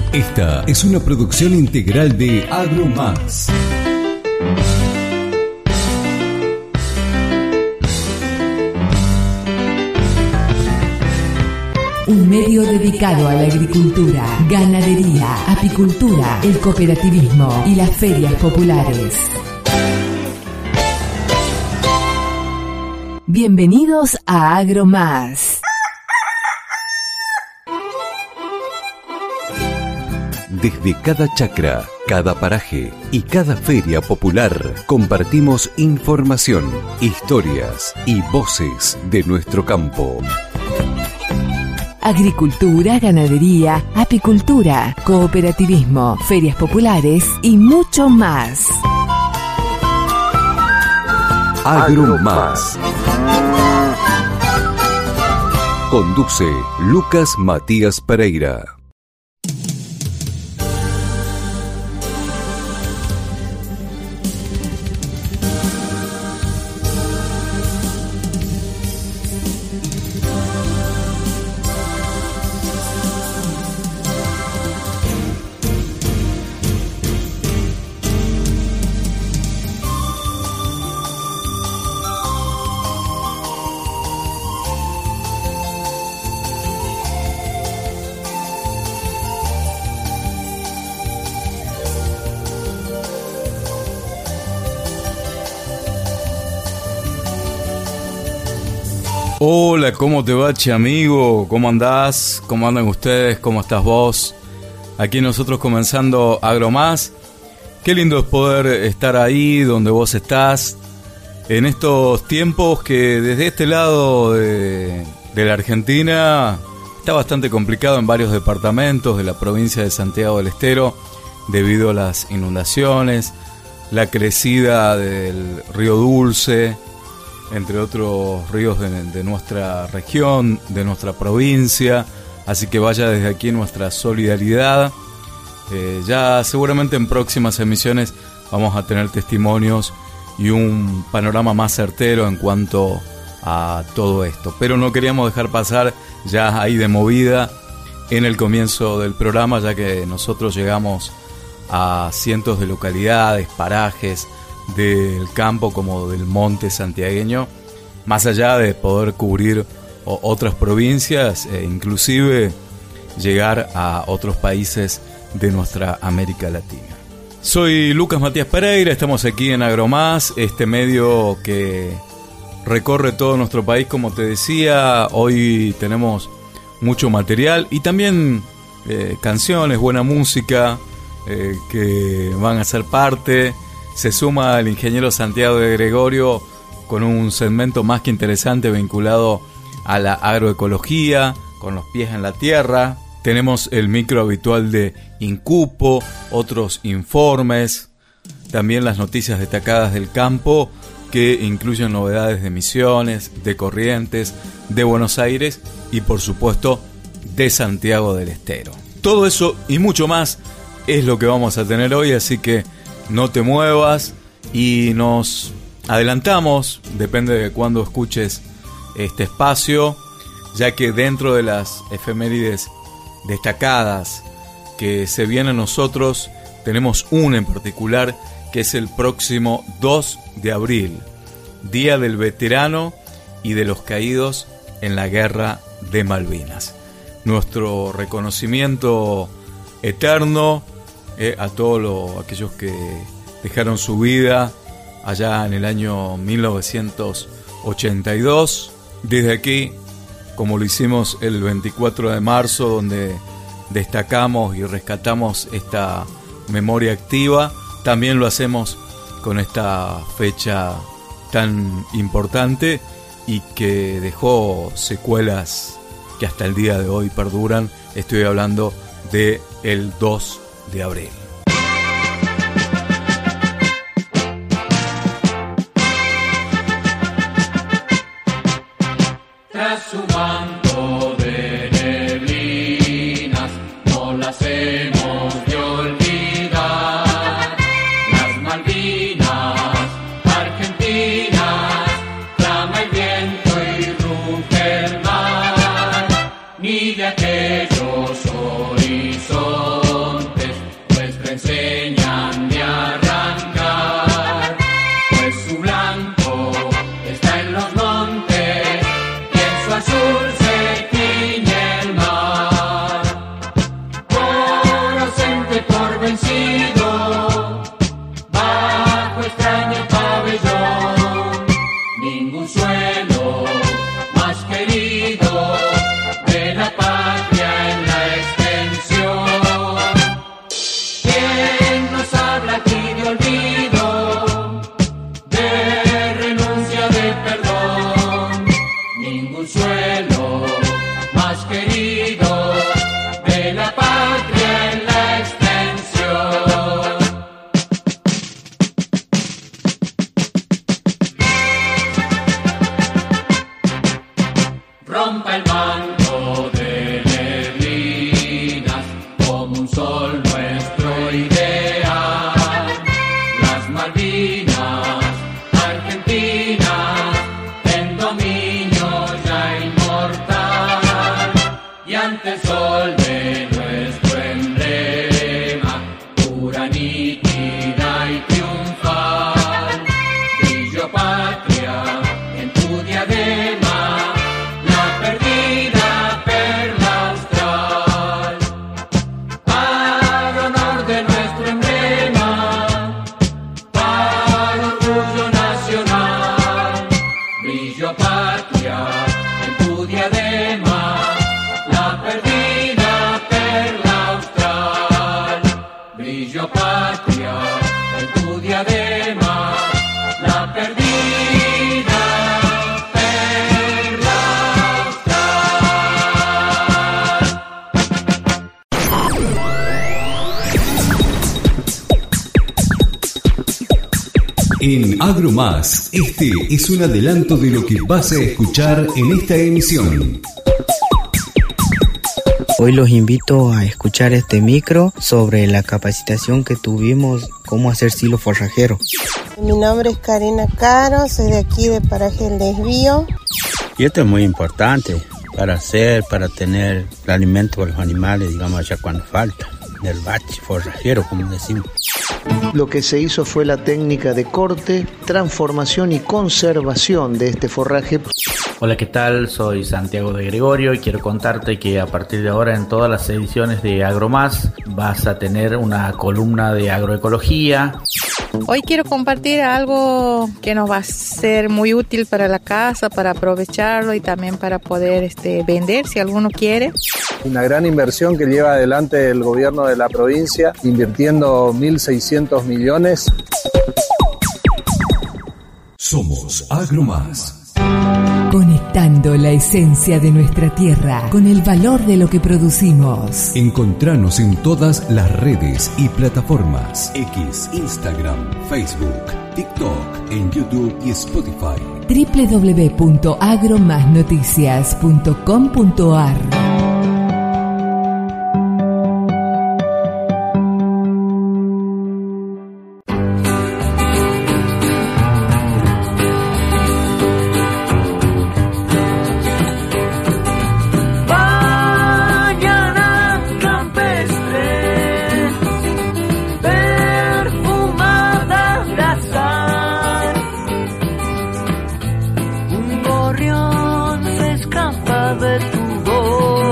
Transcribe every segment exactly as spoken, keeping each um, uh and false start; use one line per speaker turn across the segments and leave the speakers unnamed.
Esta es una producción integral de Agromás.
Un medio dedicado a la agricultura, ganadería, apicultura, el cooperativismo y las ferias populares. Bienvenidos a Agromás.
Desde cada chacra, cada paraje y cada feria popular compartimos información, historias y voces de nuestro campo.
Agricultura, ganadería, apicultura, cooperativismo, ferias populares y mucho más.
Agromás. Conduce Lucas Matías Pereira.
Hola, ¿cómo te va, che amigo? ¿Cómo andás? ¿Cómo andan ustedes? ¿Cómo estás vos? Aquí nosotros comenzando Agromás. Qué lindo es poder estar ahí donde vos estás, en estos tiempos que desde este lado de, de la Argentina está bastante complicado en varios departamentos de la provincia de Santiago del Estero debido a las inundaciones, la crecida del río Dulce, entre otros ríos de, de nuestra región, de nuestra provincia. Así que vaya desde aquí nuestra solidaridad. Eh, ya seguramente en próximas emisiones vamos a tener testimonios y un panorama más certero en cuanto a todo esto. Pero no queríamos dejar pasar ya ahí de movida en el comienzo del programa, ya que nosotros llegamos a cientos de localidades, parajes del campo como del monte santiagueño, más allá de poder cubrir o, otras provincias e inclusive llegar a otros países de nuestra América Latina. Soy Lucas Matías Pereira, estamos aquí en Agromás, este medio que recorre todo nuestro país, como te decía. Hoy tenemos mucho material y también eh, canciones, buena música eh, que van a ser parte. Se suma el ingeniero Santiago de Gregorio con un segmento más que interesante vinculado a la agroecología, con los pies en la tierra. Tenemos el micro habitual de Incupo, otros informes, también las noticias destacadas del campo que incluyen novedades de Misiones, de Corrientes, de Buenos Aires y por supuesto de Santiago del Estero. Todo eso y mucho más es lo que vamos a tener hoy, así que no te muevas y nos adelantamos, depende de cuándo escuches este espacio, ya que dentro de las efemérides destacadas que se vienen nosotros, tenemos una en particular que es el próximo dos de abril, Día del Veterano y de los Caídos en la Guerra de Malvinas. Nuestro reconocimiento eterno Eh, a todos los, aquellos que dejaron su vida allá en el año mil novecientos ochenta y dos. Desde aquí, como lo hicimos el veinticuatro de marzo, donde destacamos y rescatamos esta memoria activa, también lo hacemos con esta fecha tan importante y que dejó secuelas que hasta el día de hoy perduran. Estoy hablando de el dos de abril.
Tras su manto de neblinas, no las hemos de olvidar. Las Malvinas, Argentinas, clama el viento y ruge el mar. Ni de aquellos horizontes querido, de la patria en la extensión. Rompa el manto de neblinas como un sol nuestro ideal. Las Malvinas, Argentinas, en dominio ya inmortal. Y ante el sol de nuestro emblema, pura, nítida y triunfal. Brillo patria en tu diadema, la perdida perla austral. Para honor de nuestro emblema, para orgullo nacional. Brillo patria en tu diadema, la perdida perla austral. Brillo patria en tu diadema, la perdida perla
En Agromás, este es un adelanto de lo que vas a escuchar en esta emisión.
Hoy los invito a escuchar este micro sobre la capacitación que tuvimos cómo hacer silo forrajero.
Mi nombre es Karina Caro, soy de aquí de Paraje El Desvío.
Y esto es muy importante para hacer, para tener el alimento para los animales, digamos, ya cuando falta, del bache forrajero, como decimos.
Lo que se hizo fue la técnica de corte, transformación y conservación de este forraje.
Hola, ¿qué tal? Soy Santiago de Gregorio y quiero contarte que a partir de ahora en todas las ediciones de Agromás vas a tener una columna de agroecología.
Hoy quiero compartir algo que nos va a ser muy útil para la casa, para aprovecharlo y también para poder este, vender si alguno quiere.
Una gran inversión que lleva adelante el gobierno de la provincia, invirtiendo mil seiscientos millones.
Somos Agromás.
Conectando la esencia de nuestra tierra con el valor de lo que producimos.
Encontranos en todas las redes y plataformas: X, Instagram, Facebook, TikTok, en YouTube y Spotify.
doble u doble u doble u punto agromasnoticias punto com punto a r.
Un gorrión se escapa de tu voz.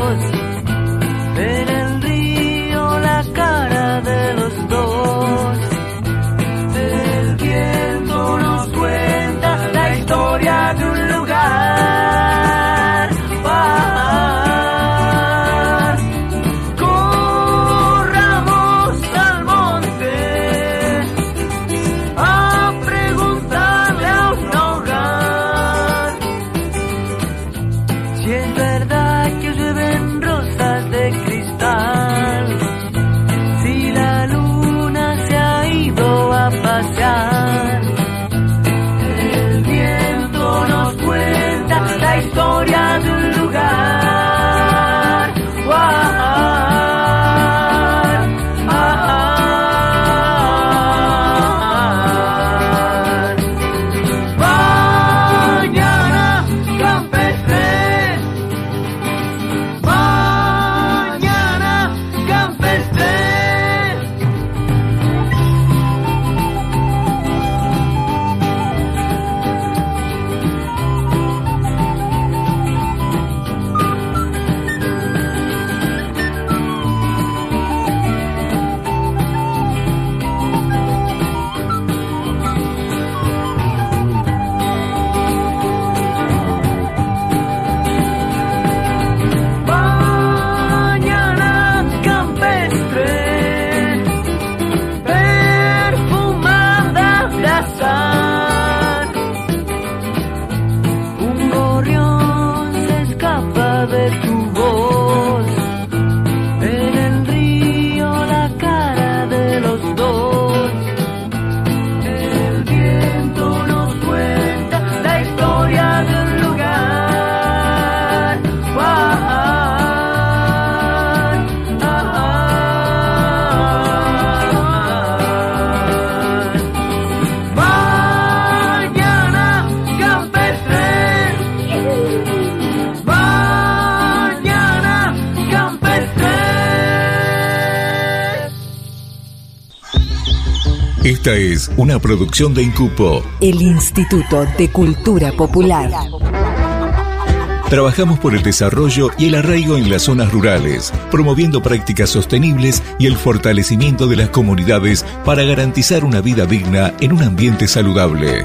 Esta es una producción de Incupo,
el Instituto de Cultura Popular.
Trabajamos por el desarrollo y el arraigo en las zonas rurales, promoviendo prácticas sostenibles y el fortalecimiento de las comunidades para garantizar una vida digna en un ambiente saludable.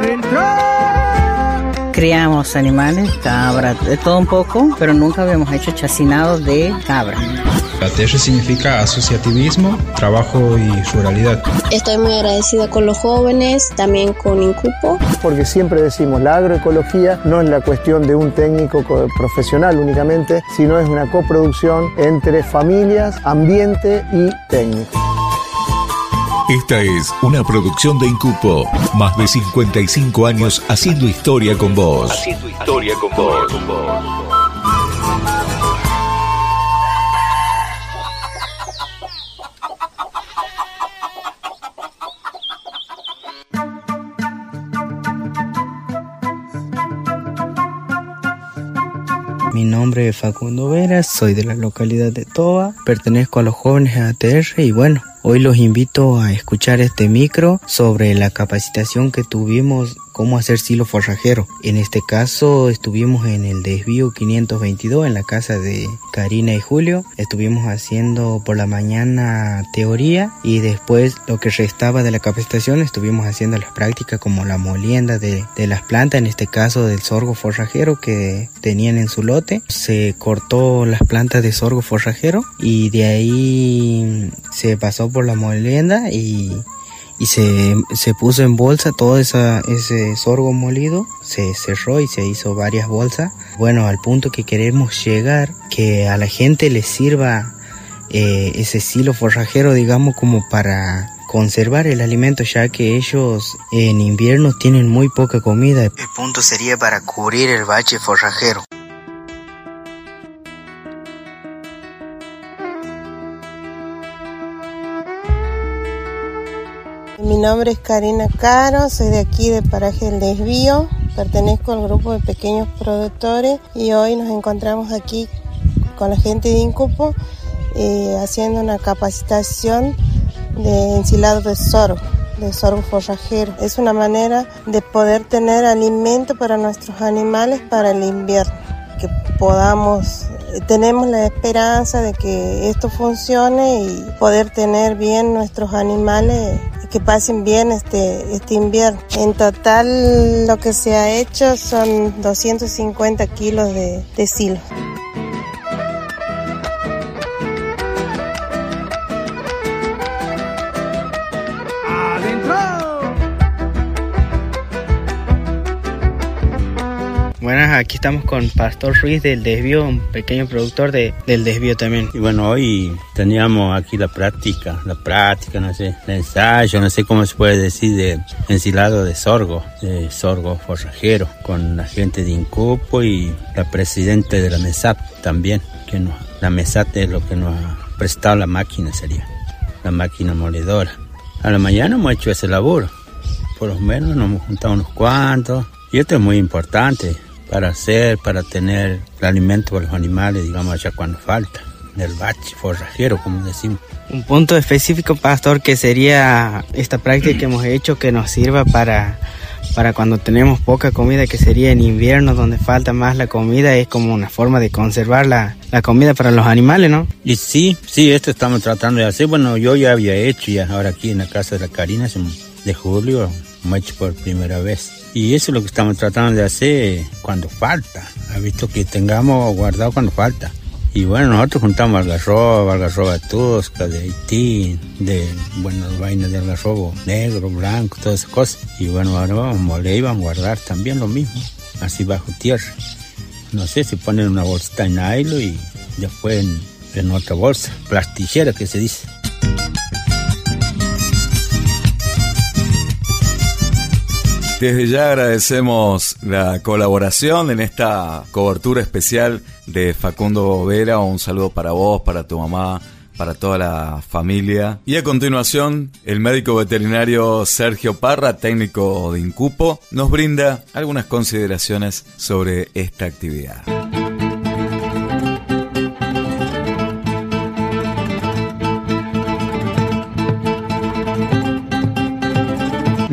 Criamos animales, cabra, de todo un poco, pero nunca habíamos hecho chacinados de cabra.
A T R significa asociativismo, trabajo y ruralidad.
Estoy muy agradecida con los jóvenes, también con Incupo.
Porque siempre decimos, la agroecología no es la cuestión de un técnico profesional únicamente, sino es una coproducción entre familias, ambiente y técnico.
Esta es una producción de Incupo, más de cincuenta y cinco años haciendo historia con vos.
Haciendo historia con vos.
Mi nombre es Facundo Vera, soy de la localidad de Toa, pertenezco a los jóvenes A T R y bueno, hoy los invito a escuchar este micro sobre la capacitación que tuvimos cómo hacer silo forrajero. En este caso estuvimos en el desvío quinientos veintidós en la casa de Karina y Julio. Estuvimos haciendo por la mañana teoría y después lo que restaba de la capacitación estuvimos haciendo las prácticas como la molienda de, de las plantas, en este caso del sorgo forrajero que tenían en su lote. Se cortó las plantas de sorgo forrajero y de ahí se pasó por la molienda y y se, se puso en bolsa todo esa, ese sorgo molido, se cerró y se hizo varias bolsas. Bueno, al punto que queremos llegar, que a la gente les sirva eh, ese silo forrajero, digamos, como para conservar el alimento, ya que ellos en invierno tienen muy poca comida. El punto sería para cubrir el bache forrajero.
Mi nombre es Karina Caro, soy de aquí de Paraje El Desvío, pertenezco al grupo de pequeños productores y hoy nos encontramos aquí con la gente de Incupo eh, haciendo una capacitación de ensilado de sorgo, de sorgo forrajero. Es una manera de poder tener alimento para nuestros animales para el invierno, que podamos, tenemos la esperanza de que esto funcione y poder tener bien nuestros animales, que pasen bien este, este invierno. En total lo que se ha hecho son doscientos cincuenta kilos de, de silo.
Buenas, aquí estamos con Pastor Ruiz del Desvío, un pequeño productor de, del Desvío también.
Y bueno, hoy teníamos aquí la práctica, la práctica, no sé, el ensayo, no sé cómo se puede decir, de ensilado de sorgo, de sorgo forrajero, con la gente de Incupo y la presidenta de la MESAT también, que nos, la MESAT es lo que nos ha prestado la máquina, sería, la máquina moledora. A la mañana hemos hecho ese laburo, por lo menos nos hemos juntado unos cuantos, y esto es muy importante para hacer, para tener el alimento para los animales, digamos, allá cuando falta, del bache forrajero, como decimos.
Un punto específico, Pastor, que sería esta práctica que hemos hecho que nos sirva para, para cuando tenemos poca comida, que sería en invierno donde falta más la comida, es como una forma de conservar la, la comida para los animales, ¿no?
Y sí, sí, esto estamos tratando de hacer. Bueno, yo ya había hecho, ya ahora aquí en la casa de la Karina, de julio, hemos hecho por primera vez. Y eso es lo que estamos tratando de hacer cuando falta. Ha visto que tengamos guardado cuando falta. Y bueno, nosotros juntamos algarroba, algarroba tosca, de Haití, de, bueno, vainas de algarrobo negro, blanco, todas esas cosas. Y bueno, ahora vamos a moler y vamos a guardar también lo mismo, así bajo tierra. No sé, si ponen una bolsita en nylon y después en, en otra bolsa, plastichera que se dice.
Desde ya agradecemos la colaboración en esta cobertura especial de Facundo Vera. Un saludo para vos, para tu mamá, para toda la familia. Y a continuación, el médico veterinario Sergio Parra, técnico de Incupo, nos brinda algunas consideraciones sobre esta actividad.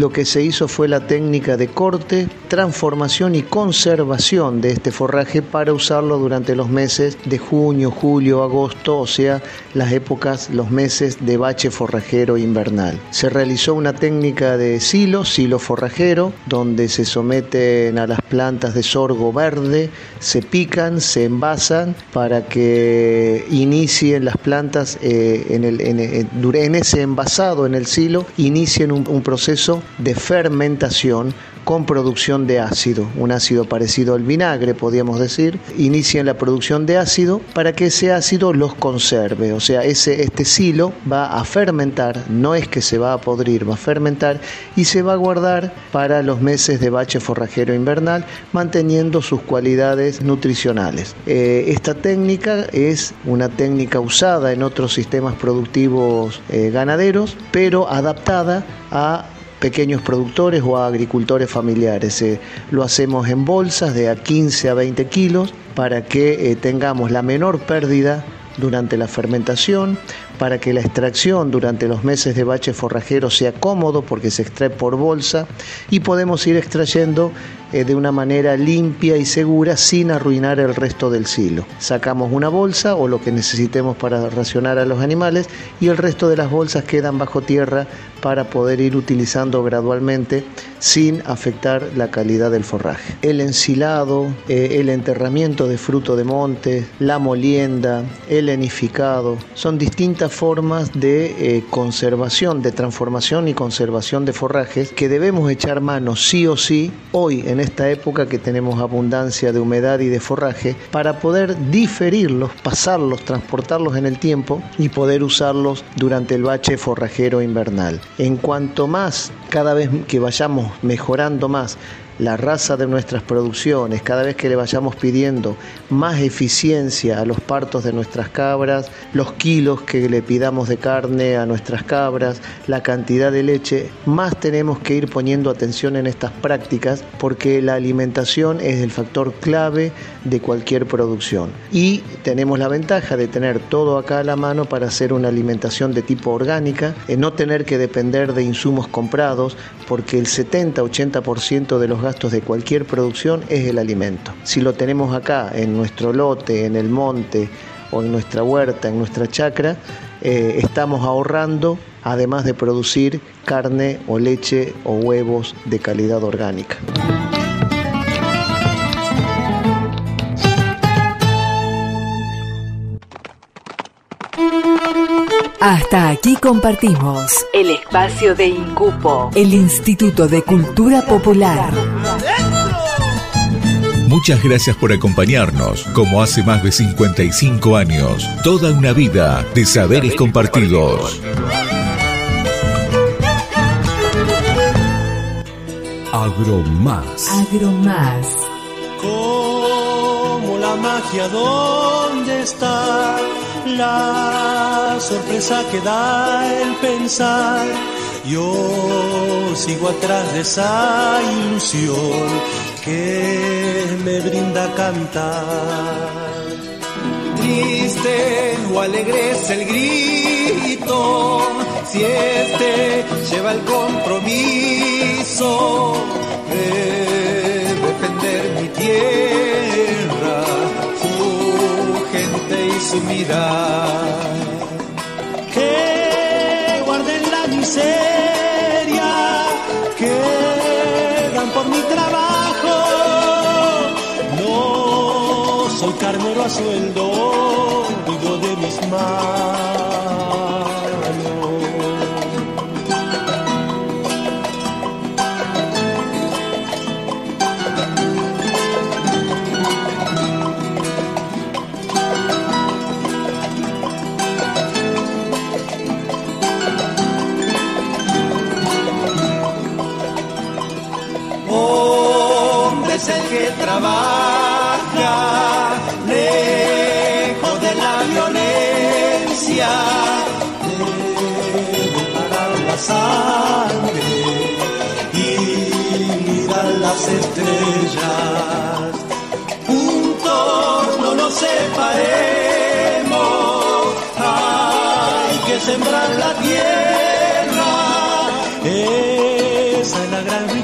lo que se hizo fue la técnica de corte, transformación y conservación de este forraje para usarlo durante los meses de junio, julio, agosto, o sea, las épocas, los meses de bache forrajero invernal. Se realizó una técnica de silo, silo forrajero, donde se someten a las plantas de sorgo verde, se pican, se envasan para que inicien las plantas eh, en, el, en, en, en ese envasado, en el silo, inicien un, un proceso de fermentación con producción de ácido, un ácido parecido al vinagre, podríamos decir. Inician la producción de ácido para que ese ácido los conserve, o sea, ese, este silo va a fermentar, no es que se va a podrir, va a fermentar y se va a guardar para los meses de bache forrajero invernal, manteniendo sus cualidades nutricionales. Eh, esta técnica es una técnica usada en otros sistemas productivos eh, ganaderos, pero adaptada a pequeños productores o a agricultores familiares. Eh, lo hacemos en bolsas de a quince a veinte kilos para que eh, tengamos la menor pérdida durante la fermentación, para que la extracción durante los meses de bache forrajero sea cómodo porque se extrae por bolsa y podemos ir extrayendo eh, de una manera limpia y segura sin arruinar el resto del silo. Sacamos una bolsa o lo que necesitemos para racionar a los animales y el resto de las bolsas quedan bajo tierra para poder ir utilizando gradualmente sin afectar la calidad del forraje. El ensilado, eh, el enterramiento de fruto de monte, la molienda, el enificado, son distintas formas de eh, conservación, de transformación y conservación de forrajes que debemos echar mano sí o sí hoy en esta época que tenemos abundancia de humedad y de forraje para poder diferirlos, pasarlos, transportarlos en el tiempo y poder usarlos durante el bache forrajero invernal. En cuanto más, cada vez que vayamos mejorando más la raza de nuestras producciones, cada vez que le vayamos pidiendo más eficiencia a los partos de nuestras cabras, los kilos que le pidamos de carne a nuestras cabras, la cantidad de leche, más tenemos que ir poniendo atención en estas prácticas porque la alimentación es el factor clave de cualquier producción. Y tenemos la ventaja de tener todo acá a la mano para hacer una alimentación de tipo orgánica, en no tener que depender de insumos comprados, porque el setenta a ochenta por ciento de los gastos de cualquier producción es el alimento. Si lo tenemos acá en nuestro lote, en el monte o en nuestra huerta, en nuestra chacra, eh, estamos ahorrando, además de producir carne o leche o huevos de calidad orgánica.
Hasta aquí compartimos el espacio de INCUPO, el Instituto de Cultura Popular.
Muchas gracias por acompañarnos, como hace más de cincuenta y cinco años, toda una vida de saberes compartidos.
Agromás.
Agromás.
Como la magia, ¿dónde está? La sorpresa que da el pensar, yo sigo atrás de esa ilusión que me brinda cantar. Triste o alegre es el grito, si este lleva el compromiso de defender mi tierra, y su mirar, que guarden la miseria, que dan por mi trabajo. No soy carnero a sueldo, vivo de mis manos. Es el que trabaja lejos de la violencia, debe parar la sangre y mirar las estrellas. Juntos no nos separemos, hay que sembrar la tierra. Esa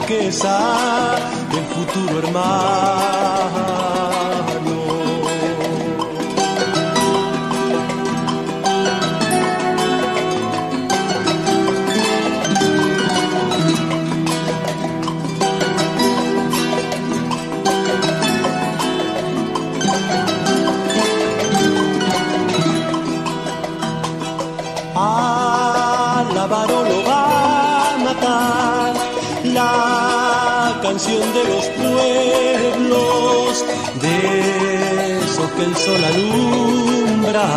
riqueza del futuro hermano. Canción de los pueblos, de eso que el sol alumbra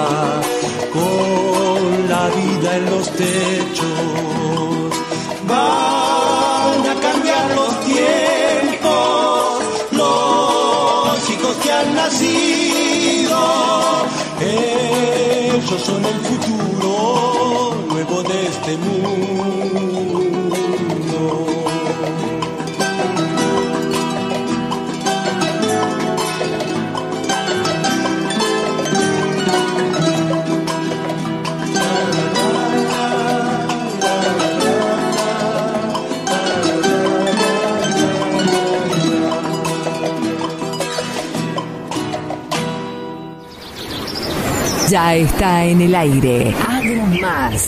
con la vida en los techos. Van a cambiar los tiempos, los chicos que han nacido, ellos son el futuro nuevo de este mundo.
Ya está en el aire. AgroMás.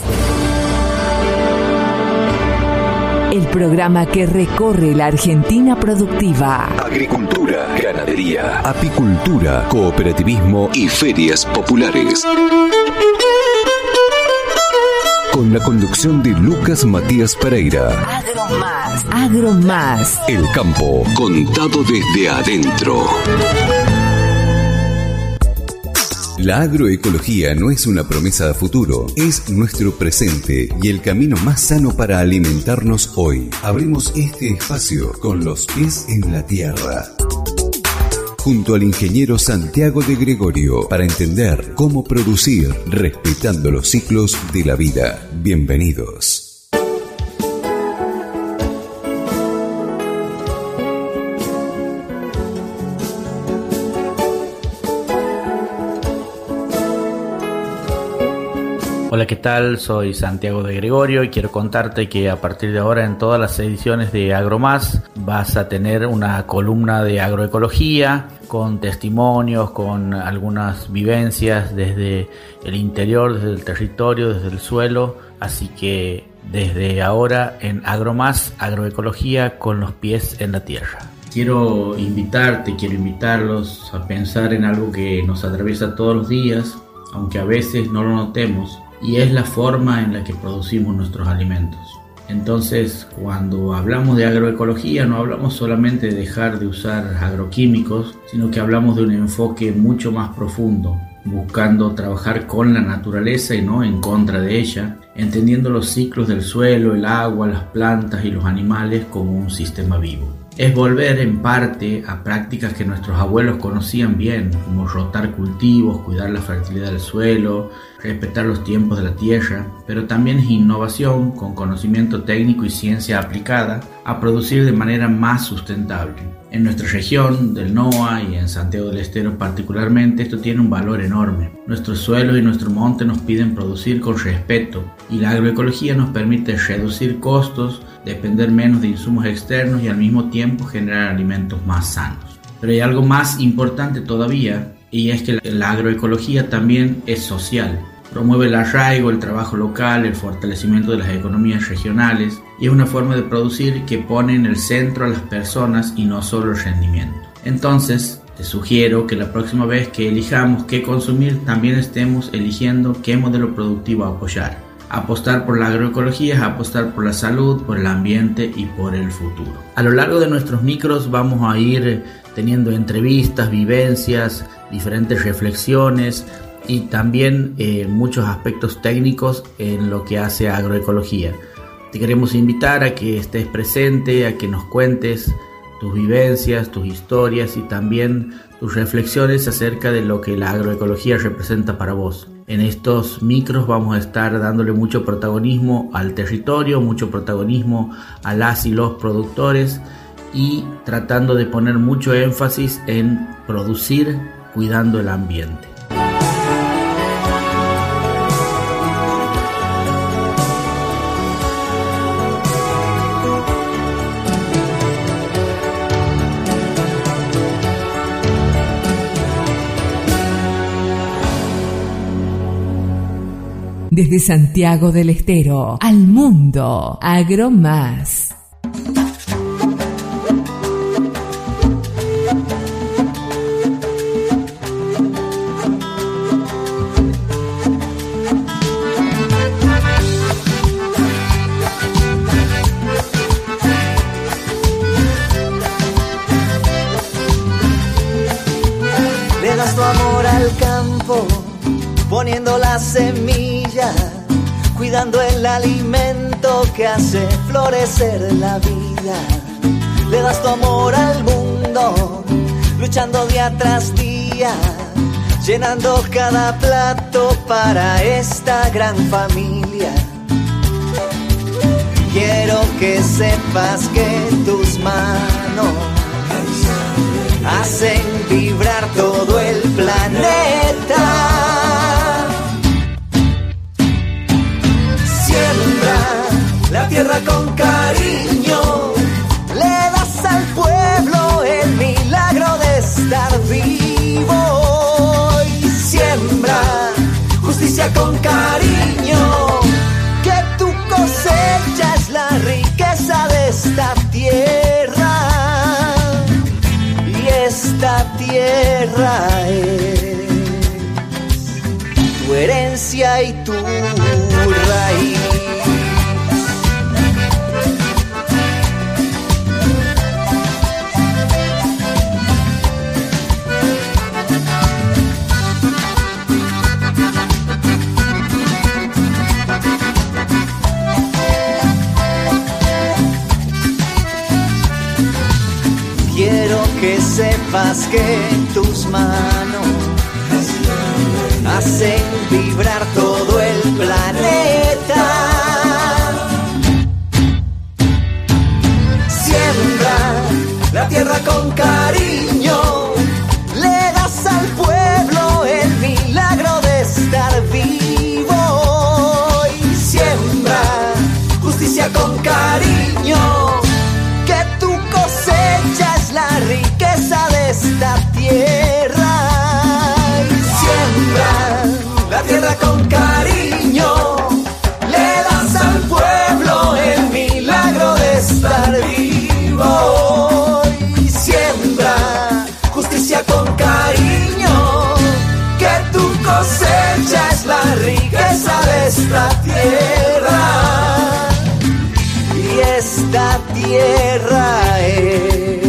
El programa que recorre la Argentina productiva.
Agricultura, ganadería, apicultura, cooperativismo y ferias populares. Con la conducción de Lucas Matías Pereira.
AgroMás. AgroMás.
El campo contado desde adentro. La agroecología no es una promesa a futuro, es nuestro presente y el camino más sano para alimentarnos hoy. Abrimos este espacio con los pies en la tierra. Junto al ingeniero Santiago de Gregorio para entender cómo producir respetando los ciclos de la vida. Bienvenidos.
Hola, ¿qué tal? Soy Santiago de Gregorio y quiero contarte que a partir de ahora en todas las ediciones de AgroMás vas a tener una columna de agroecología con testimonios, con algunas vivencias desde el interior, desde el territorio, desde el suelo. Así que desde ahora en AgroMás, agroecología con los pies en la tierra. Quiero invitarte, quiero invitarlos a pensar en algo que nos atraviesa todos los días, aunque a veces no lo notemos, y es la forma en la que producimos nuestros alimentos. Entonces, cuando hablamos de agroecología, no hablamos solamente de dejar de usar agroquímicos, sino que hablamos de un enfoque mucho más profundo, buscando trabajar con la naturaleza y no en contra de ella, entendiendo los ciclos del suelo, el agua, las plantas y los animales como un sistema vivo. Es volver en parte a prácticas que nuestros abuelos conocían bien, como rotar cultivos, cuidar la fertilidad del suelo, respetar los tiempos de la tierra, pero también es innovación con conocimiento técnico y ciencia aplicada a producir de manera más sustentable. En nuestra región del NOA y en Santiago del Estero particularmente, esto tiene un valor enorme. Nuestros suelos y nuestro monte nos piden producir con respeto y la agroecología nos permite reducir costos, depender menos de insumos externos y al mismo tiempo generar alimentos más sanos. Pero hay algo más importante todavía, y es que la agroecología también es social. Promueve el arraigo, el trabajo local, el fortalecimiento de las economías regionales y es una forma de producir que pone en el centro a las personas y no solo el rendimiento. Entonces, te sugiero que la próxima vez que elijamos qué consumir también estemos eligiendo qué modelo productivo apoyar. Apostar por la agroecología es apostar por la salud, por el ambiente y por el futuro. A lo largo de nuestros micros vamos a ir teniendo entrevistas, vivencias, diferentes reflexiones y también eh, muchos aspectos técnicos en lo que hace a agroecología. Te queremos invitar a que estés presente, a que nos cuentes tus vivencias, tus historias y también tus reflexiones acerca de lo que la agroecología representa para vos. En estos micros vamos a estar dándole mucho protagonismo al territorio, mucho protagonismo a las y los productores y tratando de poner mucho énfasis en producir cuidando el ambiente.
Desde Santiago del Estero al mundo, Agromás.
Le das tu amor al campo, poniendo la semilla, cuidando el alimento que hace florecer la vida. Le das tu amor al mundo, luchando día tras día, llenando cada plato para esta gran familia. Quiero que sepas que tus manos hacen vibrar todo el planeta. Siembra la tierra con cariño, le das al pueblo el milagro de estar vivo. Y siembra justicia con cariño, que tu cosecha es la riqueza de esta tierra. Esta tierra es tu herencia y tu raíz. Quiero que sepas que tus manos hacen vibrar todo el planeta. Siembra la tierra con cariño, le das al pueblo el milagro de estar vivo. Y siembra justicia con cariño, que tu cosecha es la riqueza de esta tierra. Y siembra la tierra con cariño, le das al pueblo el milagro de estar vivo. Y siembra justicia con cariño, que tu cosecha es la riqueza de esta tierra. Y esta tierra es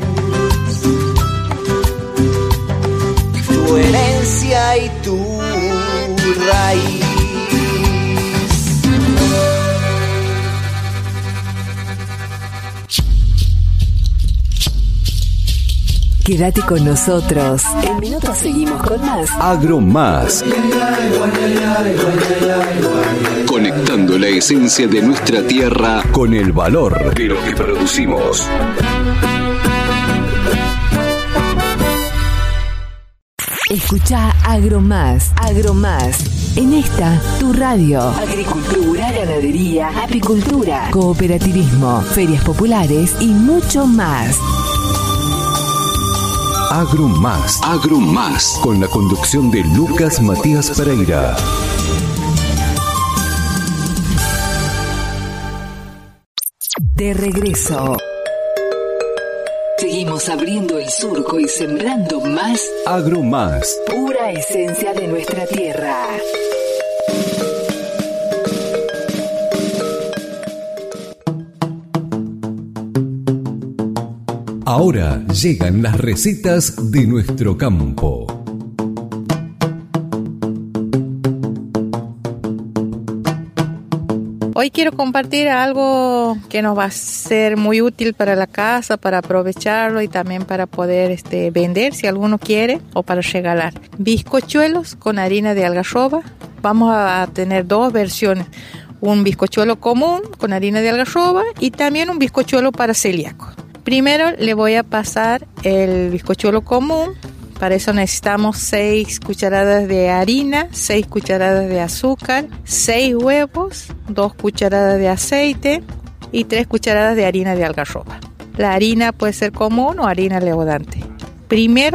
tu herencia y tu raíz.
Quédate con nosotros. En minutos seguimos con más.
Agromás. Conectando la esencia de nuestra tierra con el valor de lo que producimos.
Escucha Agromás, Agromás. En esta, tu radio. Agricultura, ganadería, apicultura, cooperativismo, ferias populares y mucho más.
Agromás, Agromás, con la conducción de Lucas Matías Pereira.
De regreso. Seguimos abriendo el surco y sembrando más.
Agromás.
Pura esencia de nuestra tierra.
Ahora llegan las recetas de nuestro campo.
Hoy quiero compartir algo que nos va a ser muy útil para la casa, para aprovecharlo y también para poder este, vender si alguno quiere o para regalar. Bizcochuelos con harina de algarroba. Vamos a tener dos versiones. Un bizcochuelo común con harina de algarroba y también un bizcochuelo para celíacos. Primero le voy a pasar el bizcochuelo común. Para eso necesitamos seis cucharadas de harina, seis cucharadas de azúcar, seis huevos, dos cucharadas de aceite y tres cucharadas de harina de algarroba. La harina puede ser común o harina leudante. Primero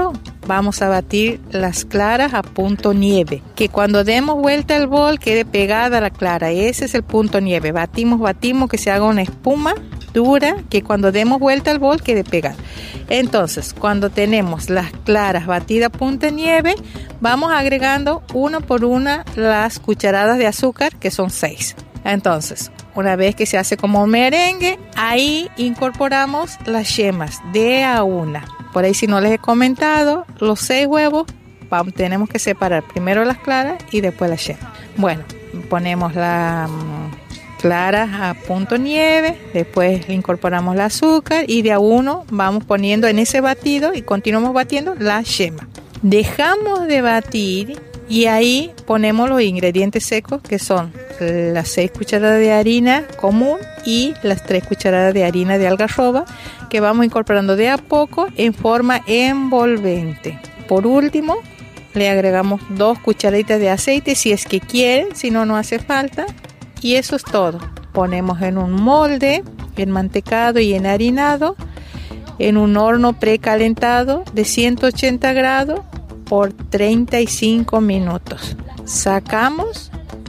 vamos a batir las claras a punto nieve. Que cuando demos vuelta al bol quede pegada la clara. Ese es el punto nieve. Batimos, batimos, que se haga una espuma dura, que cuando demos vuelta al bol quede pegada. Entonces, cuando tenemos las claras batidas a punto nieve, vamos agregando una por una las cucharadas de azúcar, que son seis. Entonces, una vez que se hace como un merengue, ahí incorporamos las yemas de a una. Por ahí, si no les he comentado, los seis huevos vamos, tenemos que separar primero las claras y después las yemas. Bueno, ponemos las um, claras a punto nieve, después le incorporamos el azúcar y de a uno vamos poniendo en ese batido y continuamos batiendo la yema. Dejamos de batir y ahí ponemos los ingredientes secos, que son las seis cucharadas de harina común y las tres cucharadas de harina de algarroba, que vamos incorporando de a poco en forma envolvente. Por último, le agregamos dos cucharaditas de aceite si es que quieren, si no, no hace falta. Y eso es todo. Ponemos en un molde enmantecado y enharinado, en un horno precalentado de ciento ochenta grados por treinta y cinco minutos. Sacamos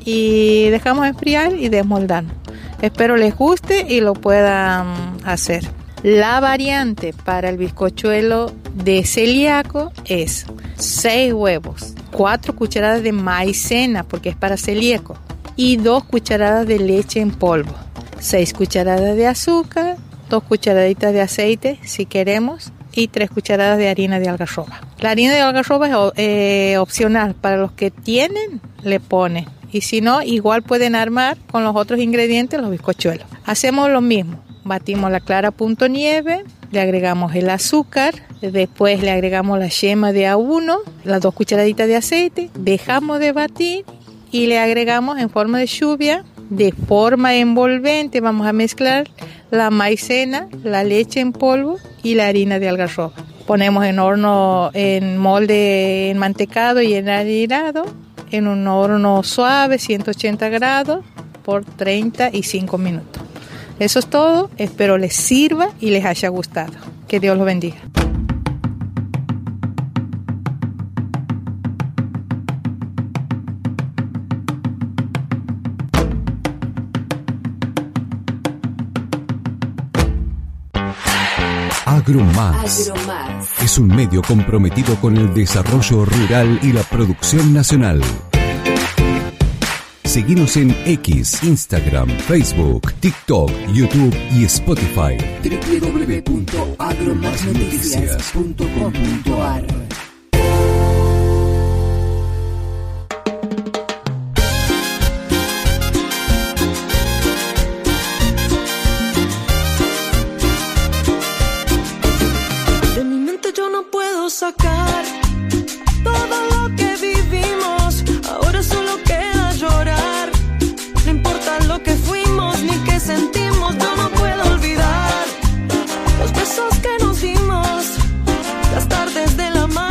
y dejamos enfriar y desmoldamos. Espero les guste y lo puedan hacer. La variante para el bizcochuelo de celíaco es seis huevos, cuatro cucharadas de maicena porque es para celíaco y dos cucharadas de leche en polvo, seis cucharadas de azúcar, dos cucharaditas de aceite si queremos y tres cucharadas de harina de algarroba. La harina de algarroba es eh, opcional, para los que tienen le ponen y si no, igual pueden armar con los otros ingredientes los bizcochuelos. Hacemos lo mismo, batimos la clara a punto nieve, le agregamos el azúcar, después le agregamos la yema de a uno, las dos cucharaditas de aceite, dejamos de batir y le agregamos en forma de lluvia, de forma envolvente vamos a mezclar la maicena, la leche en polvo y la harina de algarroba. Ponemos en horno, en molde enmantecado y enharinado, en un horno suave, ciento ochenta grados, por treinta y cinco minutos. Eso es todo, espero les sirva y les haya gustado. Que Dios los bendiga.
AgroMás es un medio comprometido con el desarrollo rural y la producción nacional. Seguinos en X, Instagram, Facebook, TikTok, YouTube y Spotify.
doble u doble u doble u punto agromasnoticias punto com punto a r.
De mi mente yo no puedo sacar todo lo que vivimos. Ahora solo queda llorar. No importa lo que fuimos ni que sentimos, yo no puedo olvidar los besos que nos dimos, las tardes de la mano.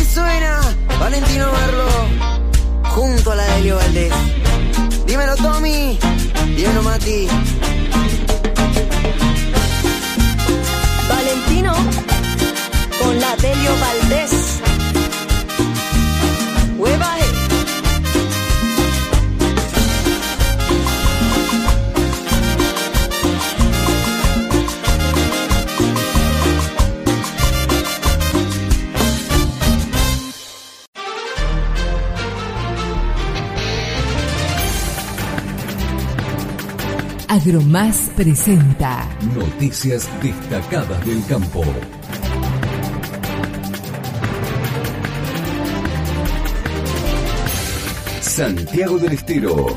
suena Valentino Merlo junto a la de Elio Valdés. Dímelo, Tommy. Dímelo, Mati.
Valentino con la Delio Valdés. ¡Hueva!
Agromás presenta
Noticias destacadas del campo. Santiago del Estero.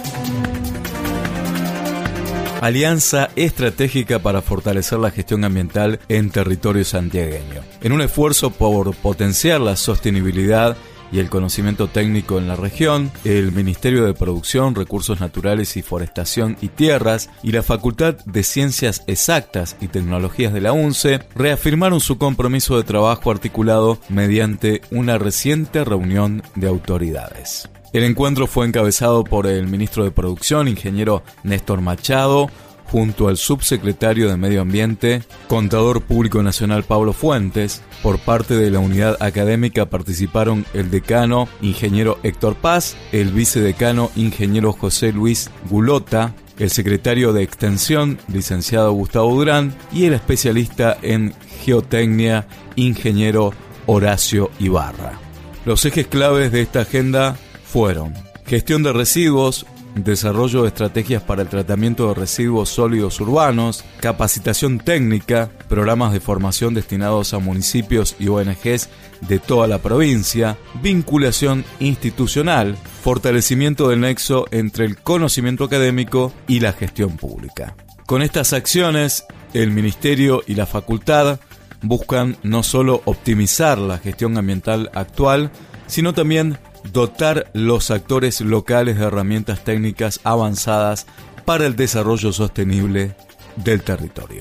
Alianza estratégica para fortalecer la gestión ambiental en territorio santiagueño. En un esfuerzo por potenciar la sostenibilidad y el conocimiento técnico en la región, el Ministerio de Producción, Recursos Naturales y Forestación y Tierras y la Facultad de Ciencias Exactas y Tecnologías de la UNCE reafirmaron su compromiso de trabajo articulado mediante una reciente reunión de autoridades. El encuentro fue encabezado por el ministro de Producción, ingeniero Néstor Machado, junto al subsecretario de Medio Ambiente, Contador Público Nacional Pablo Fuentes. Por parte de la unidad académica participaron el decano, ingeniero Héctor Paz, el vicedecano, ingeniero José Luis Gulota, el secretario de Extensión, licenciado Gustavo Durán, y el especialista en geotecnia, ingeniero Horacio Ibarra. Los ejes claves de esta agenda fueron gestión de residuos, desarrollo de estrategias para el tratamiento de residuos sólidos urbanos, capacitación técnica, programas de formación destinados a municipios y O N Ges de toda la provincia, vinculación institucional, fortalecimiento del nexo entre el conocimiento académico y la gestión pública. Con estas acciones, el Ministerio y la Facultad buscan no solo optimizar la gestión ambiental actual, sino también dotar los actores locales de herramientas técnicas avanzadas para el desarrollo sostenible del territorio.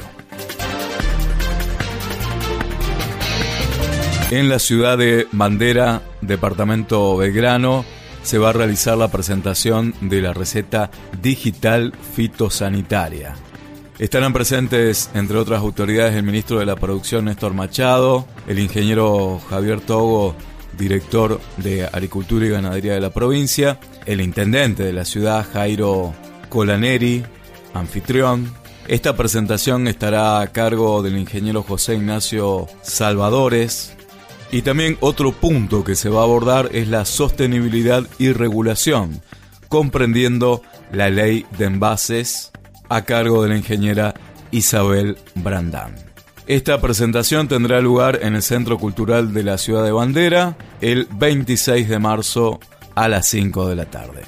En la ciudad de Bandera, departamento Belgrano, se va a realizar la presentación de la receta digital fitosanitaria. Estarán presentes, entre otras autoridades, el ministro de la Producción, Néstor Machado, el ingeniero Javier Togo, director de Agricultura y Ganadería de la provincia, el intendente de la ciudad, Jairo Colaneri, anfitrión. Esta presentación estará a cargo del ingeniero José Ignacio Salvadores. Y también otro punto que se va a abordar es la sostenibilidad y regulación, comprendiendo la ley de envases, a cargo de la ingeniera Isabel Brandán. Esta presentación tendrá lugar en el Centro Cultural de la Ciudad de Bandera el veintiséis de marzo a las cinco de la tarde.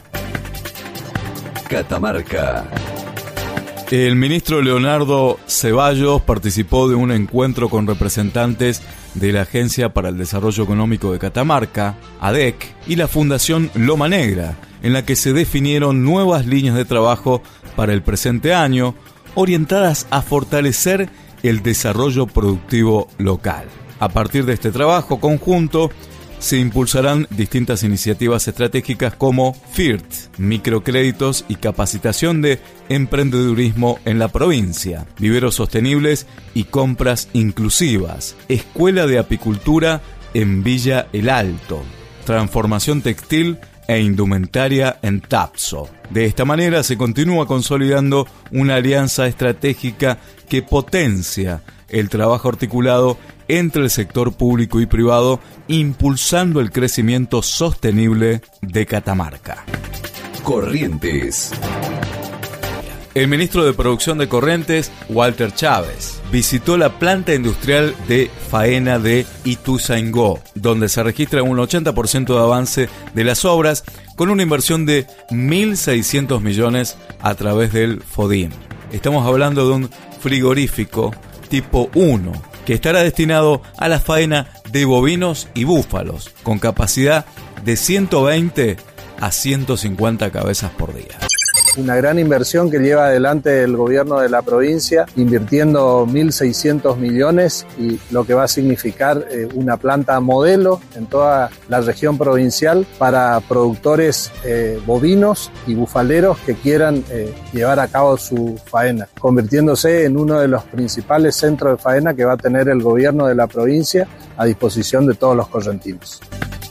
Catamarca.
El ministro Leonardo Ceballos participó de un encuentro con representantes de la Agencia para el Desarrollo Económico de Catamarca, A D E C, y la Fundación Loma Negra, en la que se definieron nuevas líneas de trabajo para el presente año, orientadas a fortalecer el desarrollo productivo local. A partir de este trabajo conjunto, se impulsarán distintas iniciativas estratégicas como F I R T, microcréditos y capacitación de emprendedurismo en la provincia, viveros sostenibles y compras inclusivas, escuela de apicultura en Villa El Alto, transformación textil e indumentaria en Tapso. De esta manera se continúa consolidando una alianza estratégica que potencia el trabajo articulado entre el sector público y privado, impulsando el crecimiento sostenible de Catamarca.
Corrientes.
El ministro de Producción de Corrientes, Walter Chávez, visitó la planta industrial de faena de Ituzaingó, donde se registra un ochenta por ciento de avance de las obras, con una inversión de mil seiscientos millones a través del FODIM. Estamos hablando de un frigorífico tipo uno, que estará destinado a la faena de bovinos y búfalos, con capacidad de ciento veinte a ciento cincuenta cabezas por día.
Una gran inversión que lleva adelante el gobierno de la provincia, invirtiendo mil seiscientos millones y lo que va a significar eh, una planta modelo en toda la región provincial para productores eh, bovinos y bufaleros que quieran eh, llevar a cabo su faena, convirtiéndose en uno de los principales centros de faena que va a tener el gobierno de la provincia a disposición de todos los correntinos.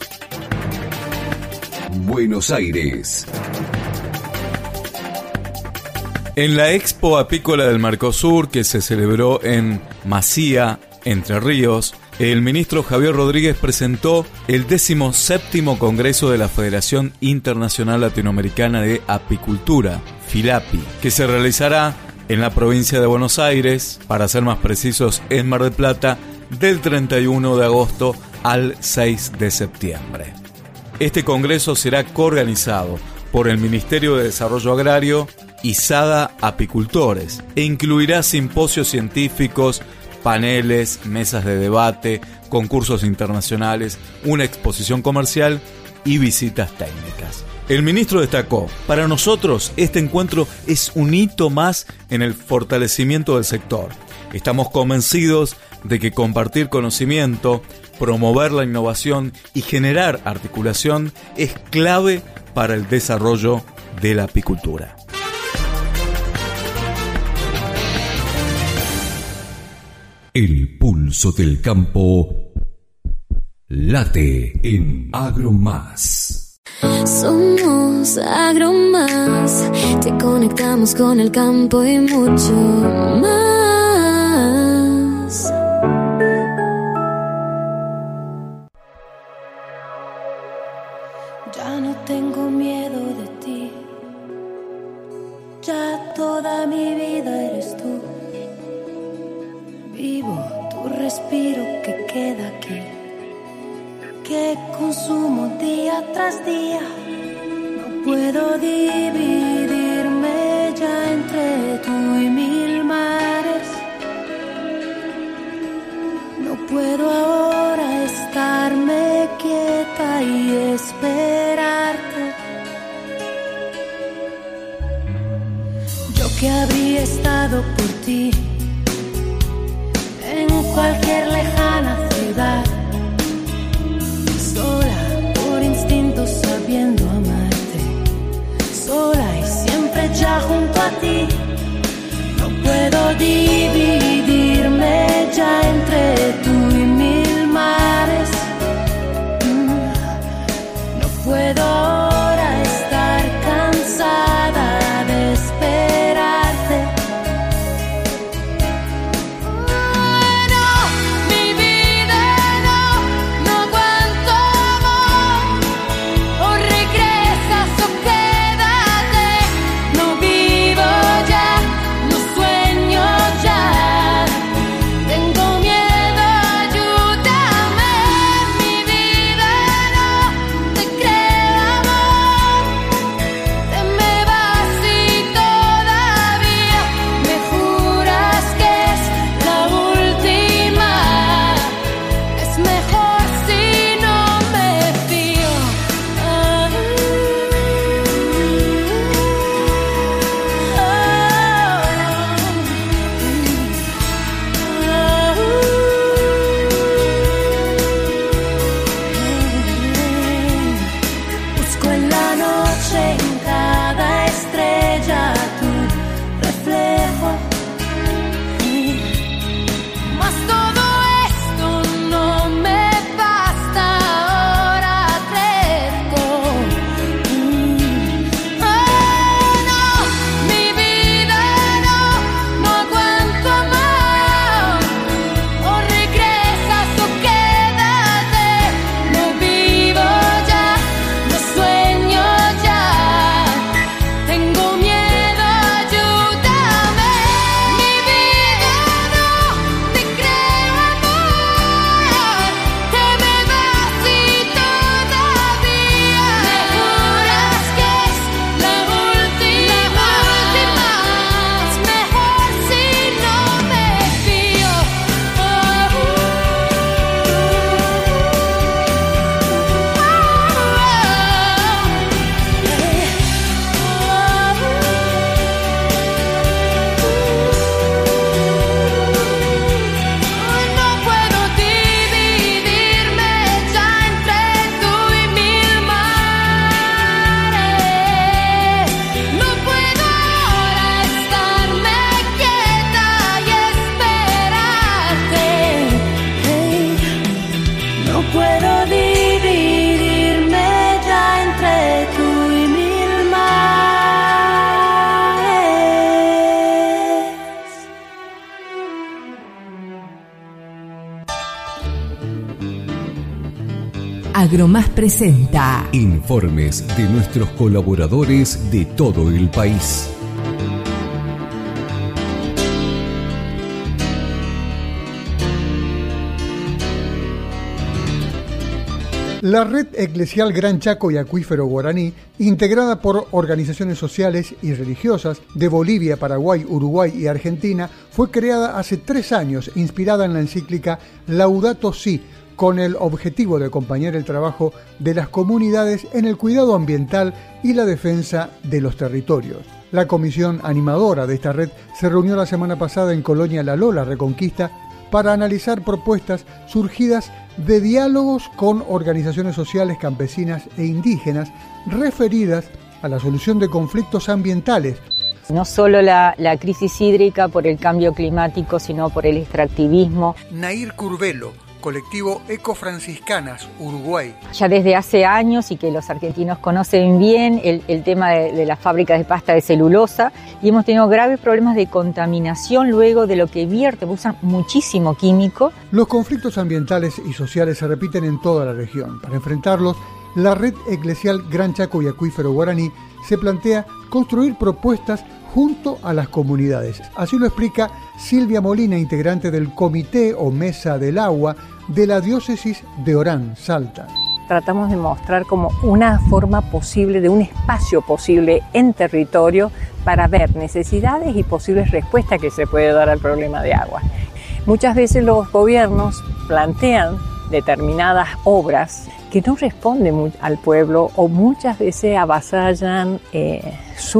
Buenos Aires.
En la Expo Apícola del Mercosur, que se celebró en Masía, Entre Ríos, el ministro Javier Rodríguez presentó el decimoséptimo Congreso de la Federación Internacional Latinoamericana de Apicultura, FILAPI, que se realizará en la provincia de Buenos Aires, para ser más precisos, en Mar del Plata, del treinta y uno de agosto al seis de septiembre. Este congreso será coorganizado por el Ministerio de Desarrollo Agrario y SADA Apicultores e incluirá simposios científicos, paneles, mesas de debate, concursos internacionales, una exposición comercial y visitas técnicas. El ministro destacó: para nosotros este encuentro es un hito más en el fortalecimiento del sector. Estamos convencidos de que compartir conocimiento, promover la innovación y generar articulación es clave para el desarrollo de la apicultura.
El pulso del campo late en AgroMás.
Somos AgroMás, te conectamos con el campo y mucho más.
Ya no tengo miedo de ti, ya toda mi vida eres tú. Vivo tu respiro que queda aquí, que consumo día tras día. No puedo dividirme ya entre tú y mil mares. No puedo ahora estarme quieta y esperarte. Yo que habría estado por ti en cualquier lejana ciudad, sola por instinto sabiendo amarte, sola y siempre ya junto a ti. No puedo dividirme ya entre tú y mil mares. No puedo ahora estar cansada de esperarte.
Te creo
Agromás presenta
informes de nuestros colaboradores de todo el país.
La Red Eclesial Gran Chaco y Acuífero Guaraní, integrada por organizaciones sociales y religiosas de Bolivia, Paraguay, Uruguay y Argentina, fue creada hace tres años, inspirada en la encíclica Laudato Si, con el objetivo de acompañar el trabajo de las comunidades en el cuidado ambiental y la defensa de los territorios. La comisión animadora de esta red se reunió la semana pasada en Colonia La Lola, Reconquista, para analizar propuestas surgidas de diálogos con organizaciones sociales campesinas e indígenas referidas a la solución de conflictos ambientales.
No solo la, la crisis hídrica por el cambio climático, sino por el extractivismo.
Nair Curvelo, colectivo Ecofranciscanas, Uruguay.
Ya desde hace años, y que los argentinos conocen bien, el, el tema de, de las fábricas de pasta de celulosa, y hemos tenido graves problemas de contaminación luego de lo que vierte, usan muchísimo químico.
Los conflictos ambientales y sociales se repiten en toda la región. Para enfrentarlos, la Red Eclesial Gran Chaco y Acuífero Guaraní se plantea construir propuestas junto a las comunidades. Así lo explica Silvia Molina, integrante del Comité o Mesa del Agua de la Diócesis de Orán, Salta.
Tratamos de mostrar como una forma posible, de un espacio posible en territorio para ver necesidades y posibles respuestas que se puede dar al problema de agua. Muchas veces los gobiernos plantean determinadas obras que no responden al pueblo o muchas veces avasallan eh,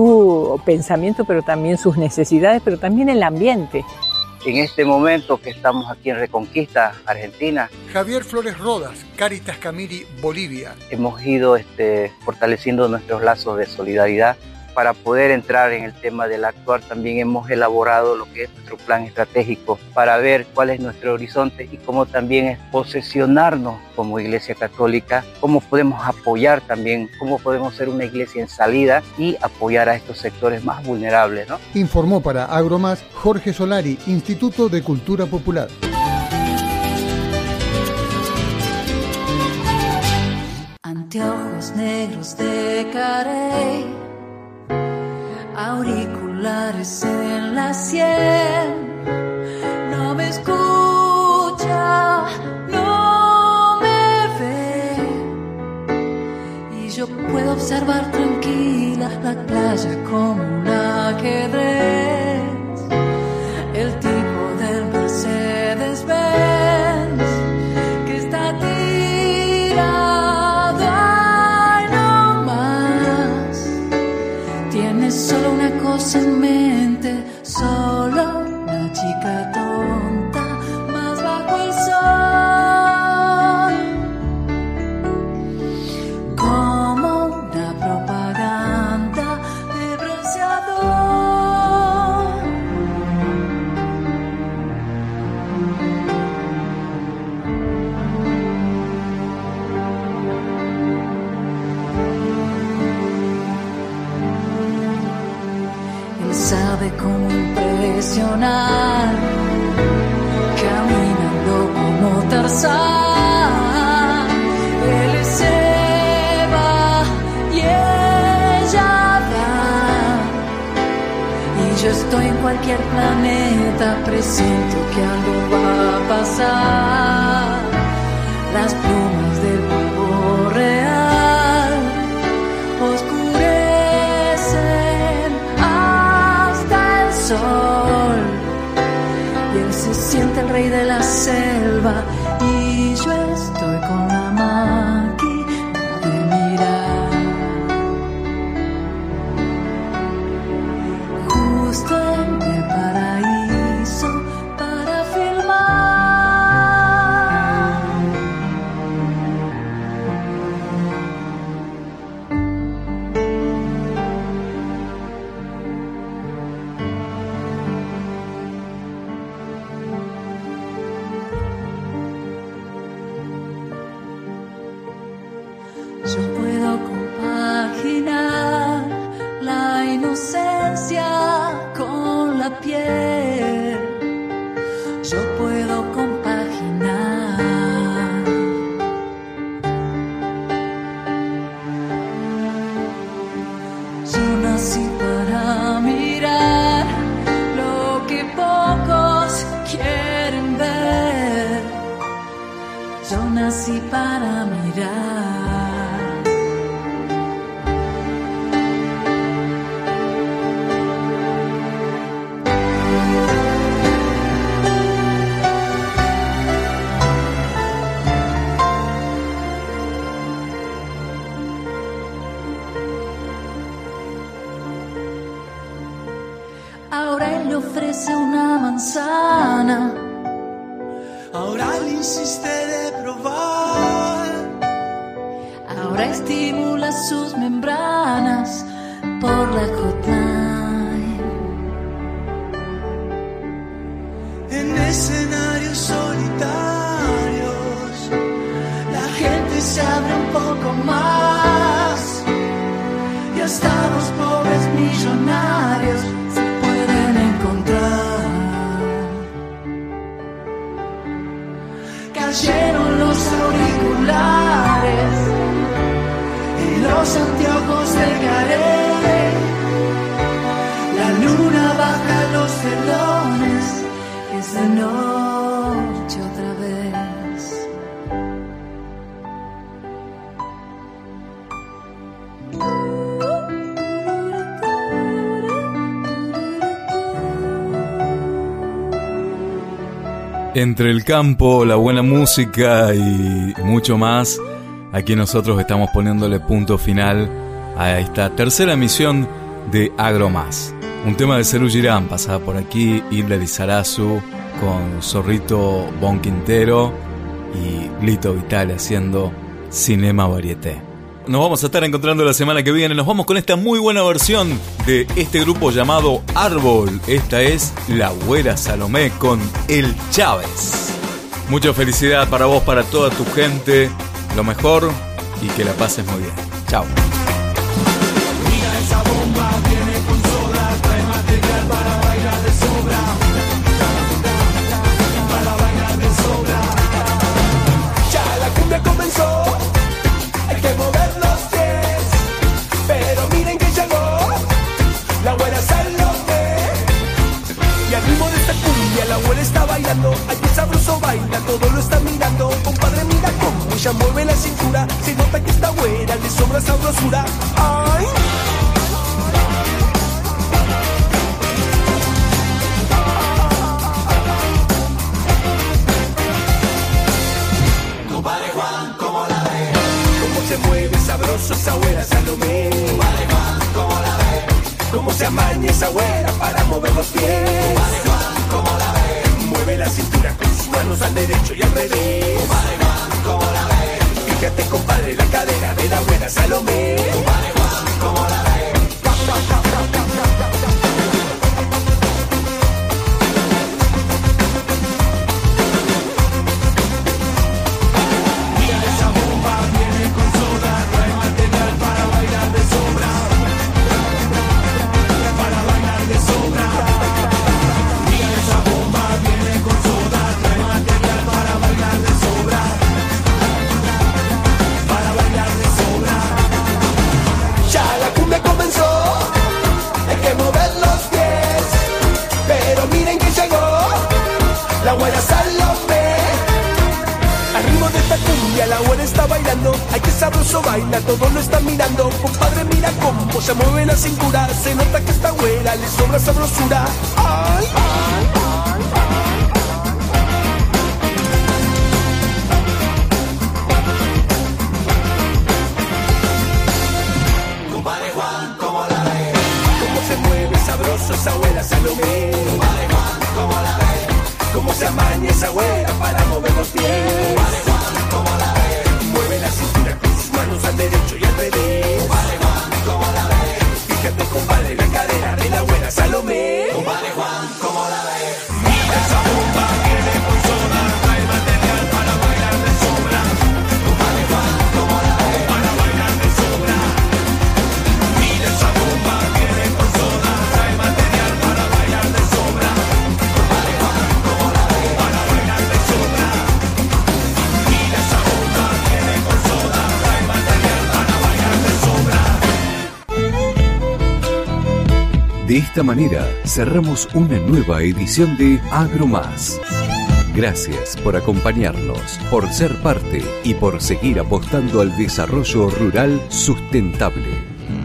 su pensamiento, pero también sus necesidades, pero también el ambiente.
En este momento que estamos aquí en Reconquista, Argentina.
Javier Flores Rodas, Cáritas Camiri, Bolivia.
Hemos ido este, fortaleciendo nuestros lazos de solidaridad para poder entrar en el tema del actuar. También hemos elaborado lo que es nuestro plan estratégico para ver cuál es nuestro horizonte y cómo también es posesionarnos como Iglesia Católica, cómo podemos apoyar también, cómo podemos ser una iglesia en salida y apoyar a estos sectores más vulnerables, ¿no?
Informó para Agromás Jorge Solari, Instituto de Cultura Popular.
Anteojos negros de carey, auriculares en la sien, no me escucha, no me ve, y yo puedo observar tranquila la playa como un ajedrez, el tipo del Mercedes-Benz que está tirado ahí nomás, tiene solo una cosa en mente, solo una chica tonta más bajo el sol, como una propaganda de bronceador. Él sabe cómo impresionar, caminando como Tarzán. Él es Eva y ella Adán, y yo estoy en cualquier planeta, presiento que algo va a pasar. Las plumas del pavo real oscurecen hasta el sol, y él se siente el rey de la selva, y yo estoy con la máquina de mirar, justo en el paraíso para filmar. Yo puedo compaginar la inocencia con la piel. Yo puedo compaginar ofrece una manzana.
Ahora él insiste de probar.
Ahora estimula sus membranas por la hotline.
En escenarios solitarios, la gente se abre un poco más. Y hasta los pobres millonarios se pueden encontrar. Cayeron los auriculares y los anteojos de caré. La luna baja los telones, es de noche otra vez.
Entre el campo, la buena música y mucho más, aquí nosotros estamos poniéndole punto final a esta tercera emisión de Agro Más. Un tema de Serú Girán, pasada por aquí, Hilda Lizarazu, con Zorrito Bon Quintero y Lito Vitale haciendo Cinema Varieté. Nos vamos a estar encontrando la semana que viene. Nos vamos con esta muy buena versión de este grupo llamado Árbol. Esta es La Güera Salomé con El Chávez. Mucha felicidad para vos, para toda tu gente. Lo mejor y que la pases muy bien. Chao.
Mira esa bomba, viene con soda, trae material para bailar de sobra. Para bailar de sobra. Ya la cumbia comenzó, hay que mover los pies. Pero miren que llegó la güera Salomé. Y al ritmo de esta cumbia la güera está bailando. Ay, qué sabroso baila, todo lo está mirando. Compadre, mira cómo ella mueve la cintura. Se nota que esta güera le sobra sabrosura. Ay. Compadre Juan, ¿cómo la ve? Cómo se mueve sabroso esa güera Salomé. Compadre Juan, ¿cómo la ve? Cómo se amaña esa güera para mover los pies. Compadre Juan, ¿cómo la ve? Mueve la cintura con sus manos al derecho y al revés. Compadre Juan, ¿cómo la ve? Fíjate, compadre, la cadera de la güera Salomé. Compadre Juan, ¿cómo la ve? Mira esa bomba, viene con soda, trae material para bailar de sobra. Para bailar de sobra. Mira esa bomba, viene con soda, trae material para bailar de sobra. Para bailar de sobra. Ya la cumbia comenzó, hay que mover los pies. Pero miren que llegó la güera Salomé. Al ritmo de esta cumbia la güera está bailando. Ay, qué sabroso baila, todo lo está mirando. Compadre, mira cómo se mueve la cintura. Se nota que esta güera le sobra sabrosura. Ay, ay, ay, ay. Compadre Juan, ¿cómo la ve? Cómo se mueve sabroso esa güera Salomé. Compadre Juan, ¿cómo la ve? Cómo se amaña esa güera para mover los pies. Compadre Juan, ¿cómo la ve? Mueve la cintura con sus manos al derecho y al revés. Compadre Juan, ¿cómo la ve? Fíjate, compadre, la cadera de la güera Salomé. Compadre Juan, ¿cómo la ve? Mira esa bomba, viene con soda, trae material para bailar de sobra. Compadre Juan, ¿cómo la ve? Para bailar de sobra. Mira esa bomba, viene con soda, trae material para bailar de sobra. Compadre Juan, ¿cómo la ve? Para bailar de sobra. Mira esa bomba, viene con soda, trae material para bailar de sobra.
De esta manera cerramos una nueva edición de Agro Más. Gracias por acompañarnos, por ser parte y por seguir apostando al desarrollo rural sustentable.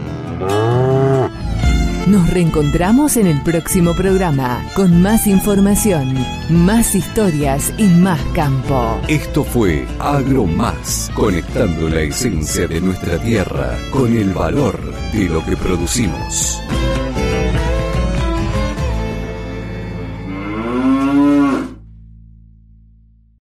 Nos reencontramos en el próximo programa con más información, más historias y más campo.
Esto fue Agro Más, conectando la esencia de nuestra tierra con el valor de lo que producimos.